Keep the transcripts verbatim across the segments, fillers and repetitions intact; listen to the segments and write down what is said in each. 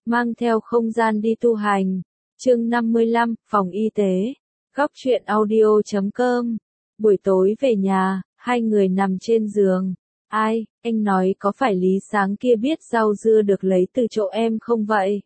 mang theo không gian đi tu hành. Chương năm mươi lăm, phòng y tế. Góc truyện audio chấm com. Buổi tối về nhà, hai người nằm trên giường. Ai, anh nói có phải Lý Sáng kia biết rau dưa được lấy từ chỗ em không vậy?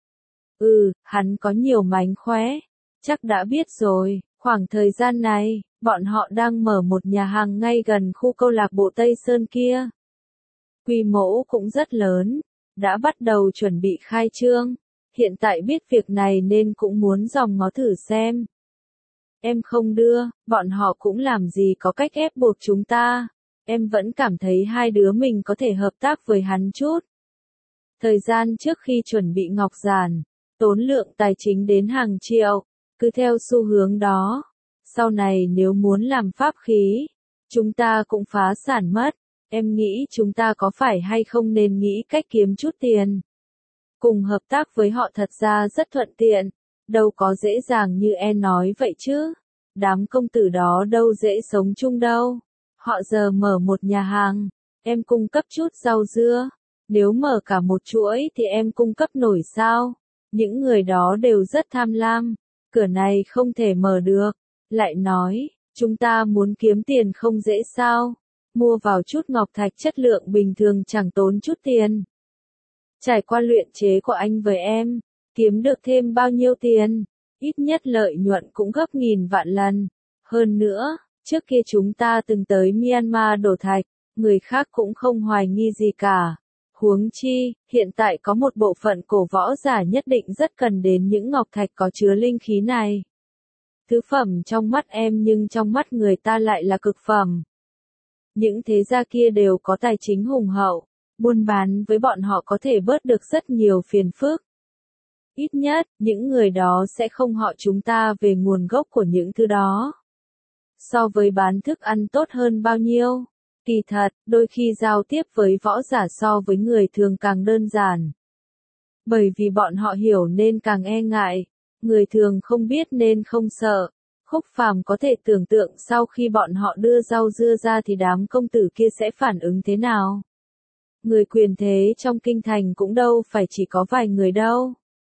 Ừ, hắn có nhiều mánh khóe. Chắc đã biết rồi, khoảng thời gian này, bọn họ đang mở một nhà hàng ngay gần khu câu lạc bộ Tây Sơn kia. Quy mô cũng rất lớn, đã bắt đầu chuẩn bị khai trương. Hiện tại biết việc này nên cũng muốn dòm ngó thử xem. Em không đưa, bọn họ cũng làm gì có cách ép buộc chúng ta. Em vẫn cảm thấy hai đứa mình có thể hợp tác với hắn chút. Thời gian trước khi chuẩn bị ngọc giản, tốn lượng tài chính đến hàng triệu, cứ theo xu hướng đó. Sau này nếu muốn làm pháp khí, chúng ta cũng phá sản mất. Em nghĩ chúng ta có phải hay không nên nghĩ cách kiếm chút tiền. Cùng hợp tác với họ thật ra rất thuận tiện, đâu có dễ dàng như em nói vậy chứ. Đám công tử đó đâu dễ sống chung đâu. Họ giờ mở một nhà hàng, em cung cấp chút rau dưa. Nếu mở cả một chuỗi thì em cung cấp nổi sao? Những người đó đều rất tham lam, cửa này không thể mở được. Lại nói, chúng ta muốn kiếm tiền không dễ sao? Mua vào chút ngọc thạch chất lượng bình thường chẳng tốn chút tiền. Trải qua luyện chế của anh với em, kiếm được thêm bao nhiêu tiền? Ít nhất lợi nhuận cũng gấp nghìn vạn lần. Hơn nữa, trước kia chúng ta từng tới Myanmar đổ thạch, người khác cũng không hoài nghi gì cả. Huống chi, hiện tại có một bộ phận cổ võ giả nhất định rất cần đến những ngọc thạch có chứa linh khí này. Thứ phẩm trong mắt em nhưng trong mắt người ta lại là cực phẩm. Những thế gia kia đều có tài chính hùng hậu, buôn bán với bọn họ có thể bớt được rất nhiều phiền phức. Ít nhất, những người đó sẽ không họ chúng ta về nguồn gốc của những thứ đó. So với bán thức ăn tốt hơn bao nhiêu? Kỳ thật, đôi khi giao tiếp với võ giả so với người thường càng đơn giản. Bởi vì bọn họ hiểu nên càng e ngại, người thường không biết nên không sợ. Khúc Phàm có thể tưởng tượng sau khi bọn họ đưa rau dưa ra thì đám công tử kia sẽ phản ứng thế nào. Người quyền thế trong kinh thành cũng đâu phải chỉ có vài người đâu.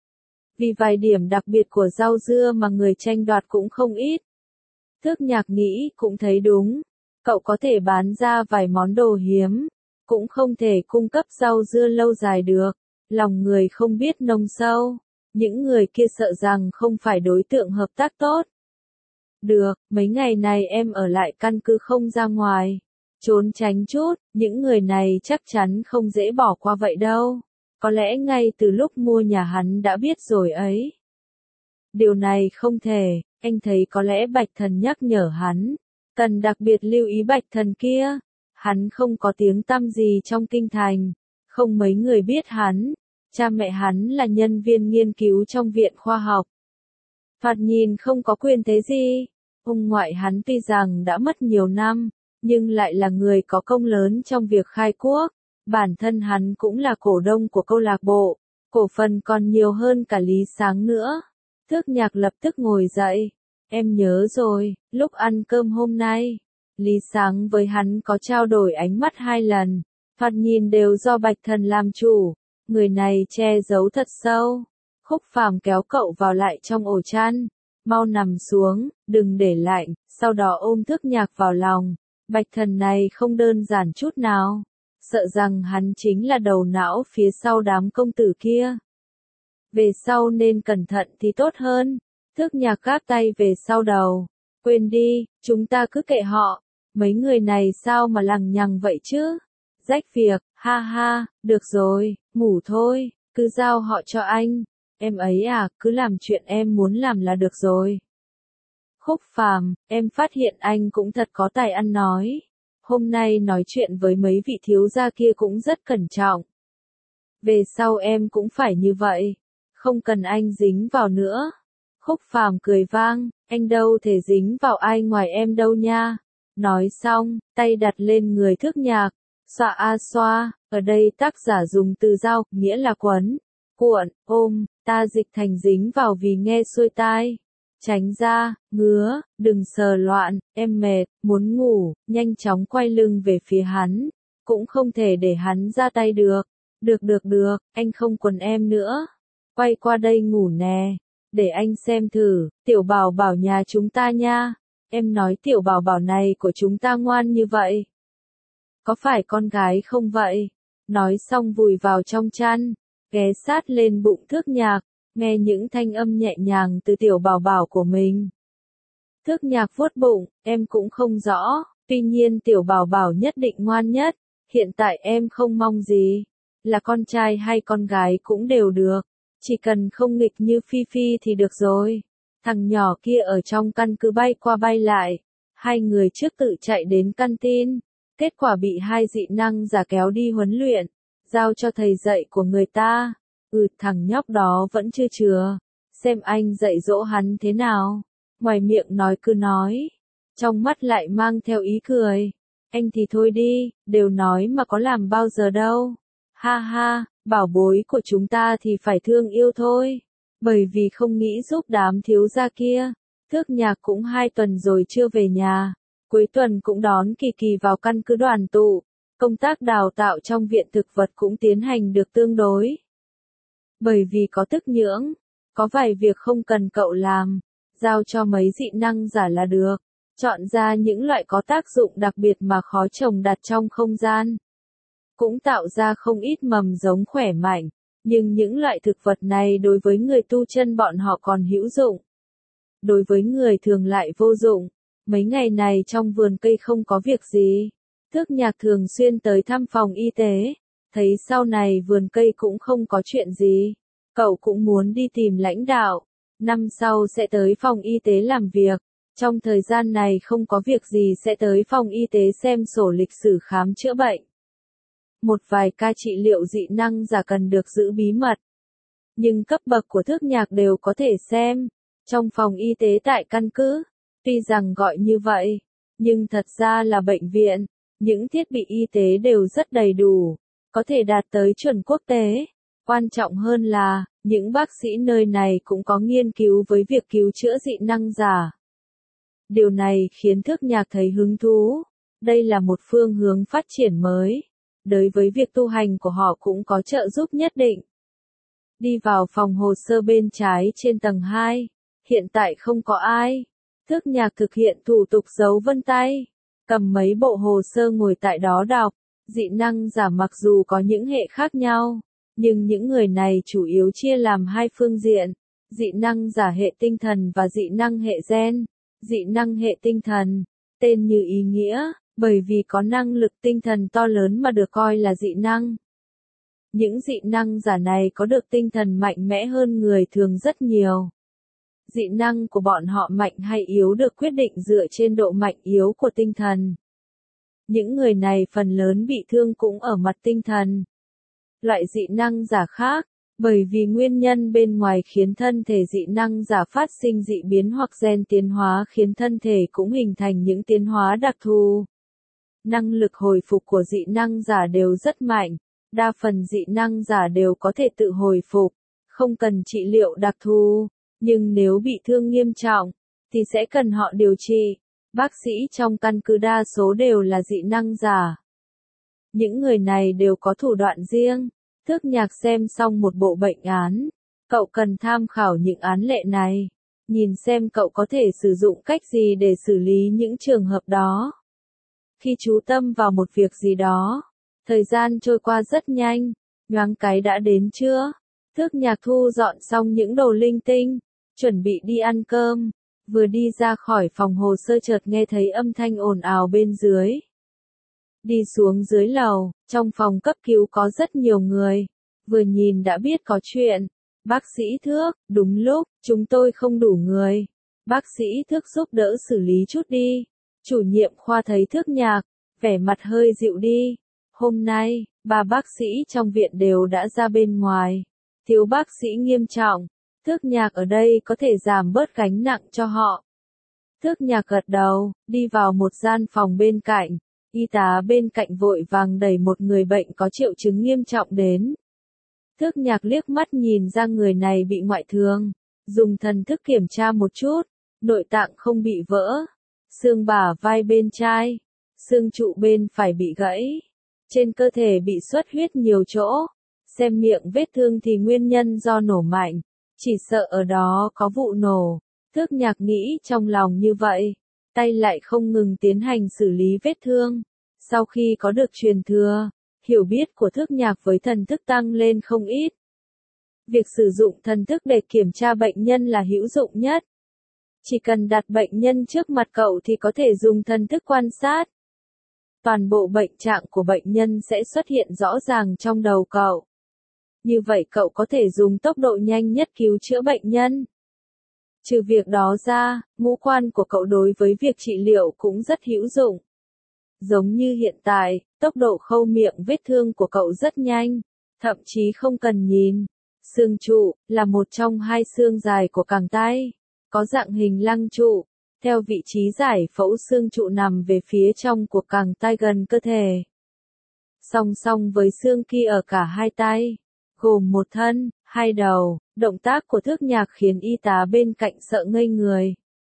Vì vài điểm đặc biệt của rau dưa mà người tranh đoạt cũng không ít. Thước Nhạc nghĩ cũng thấy đúng. Cậu có thể bán ra vài món đồ hiếm, cũng không thể cung cấp rau dưa lâu dài được. Lòng người không biết nông sâu, những người kia sợ rằng không phải đối tượng hợp tác tốt. Được, mấy ngày này em ở lại căn cứ không ra ngoài, trốn tránh chút, những người này chắc chắn không dễ bỏ qua vậy đâu. Có lẽ ngay từ lúc mua nhà hắn đã biết rồi ấy. Điều này không thể, anh thấy có lẽ Bạch Thần nhắc nhở hắn. Cần đặc biệt lưu ý Bạch Thần kia. Hắn không có tiếng tăm gì trong kinh thành. Không mấy người biết hắn. Cha mẹ hắn là nhân viên nghiên cứu trong viện khoa học. Thoạt nhìn không có quyền thế gì. Ông ngoại hắn tuy rằng đã mất nhiều năm, nhưng lại là người có công lớn trong việc khai quốc. Bản thân hắn cũng là cổ đông của câu lạc bộ. Cổ phần còn nhiều hơn cả Lý Sáng nữa. Thước Nhạc lập tức ngồi dậy. Em nhớ rồi, lúc ăn cơm hôm nay, Lý Sáng với hắn có trao đổi ánh mắt hai lần, thoạt nhìn đều do Bạch Thần làm chủ, người này che giấu thật sâu. Khúc Phàm kéo cậu vào lại trong ổ chăn, mau nằm xuống, đừng để lạnh, sau đó ôm Thước Nhạc vào lòng. Bạch Thần này không đơn giản chút nào, sợ rằng hắn chính là đầu não phía sau đám công tử kia. Về sau nên cẩn thận thì tốt hơn. Thước Nhạc gáp tay về sau đầu. Quên đi, chúng ta cứ kệ họ. Mấy người này sao mà lằng nhằng vậy chứ? Rách việc, ha ha, được rồi, ngủ thôi, cứ giao họ cho anh. Em ấy à, cứ làm chuyện em muốn làm là được rồi. Khúc Phàm, em phát hiện anh cũng thật có tài ăn nói. Hôm nay nói chuyện với mấy vị thiếu gia kia cũng rất cẩn trọng. Về sau em cũng phải như vậy. Không cần anh dính vào nữa. Khúc Phàm cười vang, anh đâu thể dính vào ai ngoài em đâu nha. Nói xong, tay đặt lên người Thước Nhạc, xoa a xoa, ở đây tác giả dùng từ giao, nghĩa là quấn, cuộn, ôm, ta dịch thành dính vào vì nghe xuôi tai. Tránh ra, ngứa, đừng sờ loạn, em mệt, muốn ngủ, nhanh chóng quay lưng về phía hắn, cũng không thể để hắn ra tay được. Được được được, anh không quấn em nữa. quay qua đây ngủ nè, để anh xem thử, tiểu bảo bảo nhà chúng ta nha, em nói tiểu bảo bảo này của chúng ta ngoan như vậy. Có phải con gái không vậy? Nói xong vùi vào trong chăn, ghé sát lên bụng Thước Nhạc, nghe những thanh âm nhẹ nhàng từ tiểu bảo bảo của mình. Thước Nhạc vuốt bụng, em cũng không rõ, tuy nhiên tiểu bảo bảo nhất định ngoan nhất, hiện tại em không mong gì, là con trai hay con gái cũng đều được, chỉ cần không nghịch như Phi Phi thì được rồi. Thằng nhỏ kia ở trong căn cứ bay qua bay lại, hai người trước tự chạy đến căn tin, kết quả bị hai dị năng giả kéo đi huấn luyện, giao cho thầy dạy của người ta. Ừ, thằng nhóc đó vẫn chưa chừa, xem anh dạy dỗ hắn thế nào. Ngoài miệng nói cứ nói, trong mắt lại mang theo ý cười. Anh thì thôi đi, đều nói mà có làm bao giờ đâu. Ha ha, bảo bối của chúng ta thì phải thương yêu thôi. Bởi vì không nghĩ giúp đám thiếu gia kia. Thước Nhạc cũng hai tuần rồi chưa về nhà. Cuối tuần cũng đón Kỳ Kỳ vào căn cứ đoàn tụ. Công tác đào tạo trong viện thực vật cũng tiến hành được tương đối. Bởi vì có tức nhưỡng, có vài việc không cần cậu làm, giao cho mấy dị năng giả là được. Chọn ra những loại có tác dụng đặc biệt mà khó trồng đặt trong không gian. Cũng tạo ra không ít mầm giống khỏe mạnh, nhưng những loại thực vật này đối với người tu chân bọn họ còn hữu dụng. Đối với người thường lại vô dụng. Mấy ngày này trong vườn cây không có việc gì. Thước Nhạc thường xuyên tới thăm phòng y tế, thấy sau này vườn cây cũng không có chuyện gì. Cậu cũng muốn đi tìm lãnh đạo, năm sau sẽ tới phòng y tế làm việc. Trong thời gian này không có việc gì sẽ tới phòng y tế xem sổ lịch sử khám chữa bệnh. Một vài ca trị liệu dị năng giả cần được giữ bí mật. Nhưng cấp bậc của Thước Nhạc đều có thể xem. Trong phòng y tế tại căn cứ, tuy rằng gọi như vậy, nhưng thật ra là bệnh viện. Những thiết bị y tế đều rất đầy đủ, có thể đạt tới chuẩn quốc tế. Quan trọng hơn là, những bác sĩ nơi này cũng có nghiên cứu với việc cứu chữa dị năng giả. Điều này khiến Thước Nhạc thấy hứng thú. Đây là một phương hướng phát triển mới. Đối với việc tu hành của họ cũng có trợ giúp nhất định. Đi vào phòng hồ sơ bên trái trên tầng hai. Hiện tại không có ai. Thước Nhạc thực hiện thủ tục dấu vân tay. Cầm mấy bộ hồ sơ ngồi tại đó đọc. Dị năng giả mặc dù có những hệ khác nhau, nhưng những người này chủ yếu chia làm hai phương diện. Dị năng giả hệ tinh thần và dị năng hệ gen. Dị năng hệ tinh thần, tên như ý nghĩa, bởi vì có năng lực tinh thần to lớn mà được coi là dị năng. Những dị năng giả này có được tinh thần mạnh mẽ hơn người thường rất nhiều. Dị năng của bọn họ mạnh hay yếu được quyết định dựa trên độ mạnh yếu của tinh thần. Những người này phần lớn bị thương cũng ở mặt tinh thần. Loại dị năng giả khác, bởi vì nguyên nhân bên ngoài khiến thân thể dị năng giả phát sinh dị biến hoặc gen tiến hóa khiến thân thể cũng hình thành những tiến hóa đặc thù. Năng lực hồi phục của dị năng giả đều rất mạnh, đa phần dị năng giả đều có thể tự hồi phục, không cần trị liệu đặc thù, nhưng nếu bị thương nghiêm trọng, thì sẽ cần họ điều trị. Bác sĩ trong căn cứ đa số đều là dị năng giả. Những người này đều có thủ đoạn riêng. Thước Nhạc xem xong một bộ bệnh án. Cậu cần tham khảo những án lệ này. Nhìn xem cậu có thể sử dụng cách gì để xử lý những trường hợp đó. Khi chú tâm vào một việc gì đó, thời gian trôi qua rất nhanh, nhoáng cái đã đến trưa. Thước Nhạc thu dọn xong những đồ linh tinh, chuẩn bị đi ăn cơm. Vừa đi ra khỏi phòng hồ sơ chợt nghe thấy âm thanh ồn ào bên dưới. Đi xuống dưới lầu, trong phòng cấp cứu có rất nhiều người. Vừa nhìn đã biết có chuyện. Bác sĩ Thước, đúng lúc, chúng tôi không đủ người. Bác sĩ Thước giúp đỡ xử lý chút đi. Chủ nhiệm khoa thấy Thước Nhạc, vẻ mặt hơi dịu đi. Hôm nay, ba bác sĩ trong viện đều đã ra bên ngoài. Thiếu bác sĩ nghiêm trọng. Thước Nhạc ở đây có thể giảm bớt gánh nặng cho họ. Thước Nhạc gật đầu, đi vào một gian phòng bên cạnh. Y tá bên cạnh vội vàng đẩy một người bệnh có triệu chứng nghiêm trọng đến. Thước Nhạc liếc mắt nhìn ra người này bị ngoại thương, dùng thần thức kiểm tra một chút, nội tạng không bị vỡ, xương bả vai bên trái, xương trụ bên phải bị gãy, trên cơ thể bị xuất huyết nhiều chỗ, Xem miệng vết thương thì nguyên nhân do nổ mạnh, chỉ sợ ở đó có vụ nổ. Thước Nhạc nghĩ trong lòng như vậy, tay lại không ngừng tiến hành xử lý vết thương. Sau khi có được truyền thừa, hiểu biết của Thước Nhạc với thần thức tăng lên không ít. Việc sử dụng thần thức để kiểm tra bệnh nhân là hữu dụng nhất. Chỉ cần đặt bệnh nhân trước mặt cậu thì có thể dùng thần thức quan sát. Toàn bộ bệnh trạng của bệnh nhân sẽ xuất hiện rõ ràng trong đầu cậu. Như vậy cậu có thể dùng tốc độ nhanh nhất cứu chữa bệnh nhân. Trừ việc đó ra, ngũ quan của cậu đối với việc trị liệu cũng rất hữu dụng. Giống như hiện tại, tốc độ khâu miệng vết thương của cậu rất nhanh, thậm chí không cần nhìn. Xương trụ là một trong hai xương dài của cẳng tay, có dạng hình lăng trụ. Theo vị trí giải phẫu xương trụ nằm về phía trong của cẳng tay gần cơ thể. Song song với xương kia ở cả hai tay, gồm một thân, hai đầu, động tác của Thước Nhạc khiến y tá bên cạnh sợ ngây người.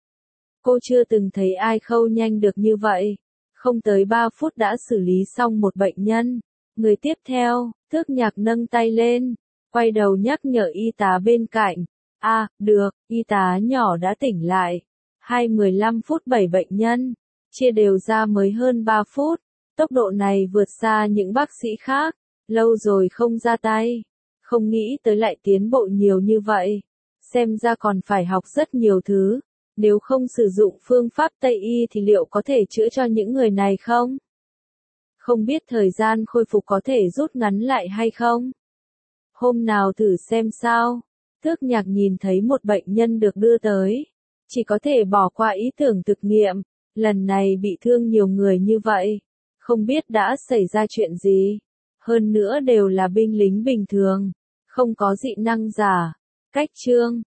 Cô chưa từng thấy ai khâu nhanh được như vậy. Không tới ba phút đã xử lý xong một bệnh nhân. Người tiếp theo, Thước Nhạc nâng tay lên, quay đầu nhắc nhở y tá bên cạnh. À, được, y tá nhỏ đã tỉnh lại. Hai mười lăm phút bảy bệnh nhân, chia đều ra mới hơn ba phút. Tốc độ này vượt xa những bác sĩ khác, lâu rồi không ra tay. Không nghĩ tới lại tiến bộ nhiều như vậy. Xem ra còn phải học rất nhiều thứ. Nếu không sử dụng phương pháp Tây Y thì liệu có thể chữa cho những người này không? Không biết thời gian khôi phục có thể rút ngắn lại hay không? Hôm nào thử xem sao. Thước Nhạc nhìn thấy một bệnh nhân được đưa tới. Chỉ có thể bỏ qua ý tưởng thực nghiệm. Lần này bị thương nhiều người như vậy. Không biết đã xảy ra chuyện gì. Hơn nữa đều là binh lính bình thường. Không có dị năng giả. Cách chương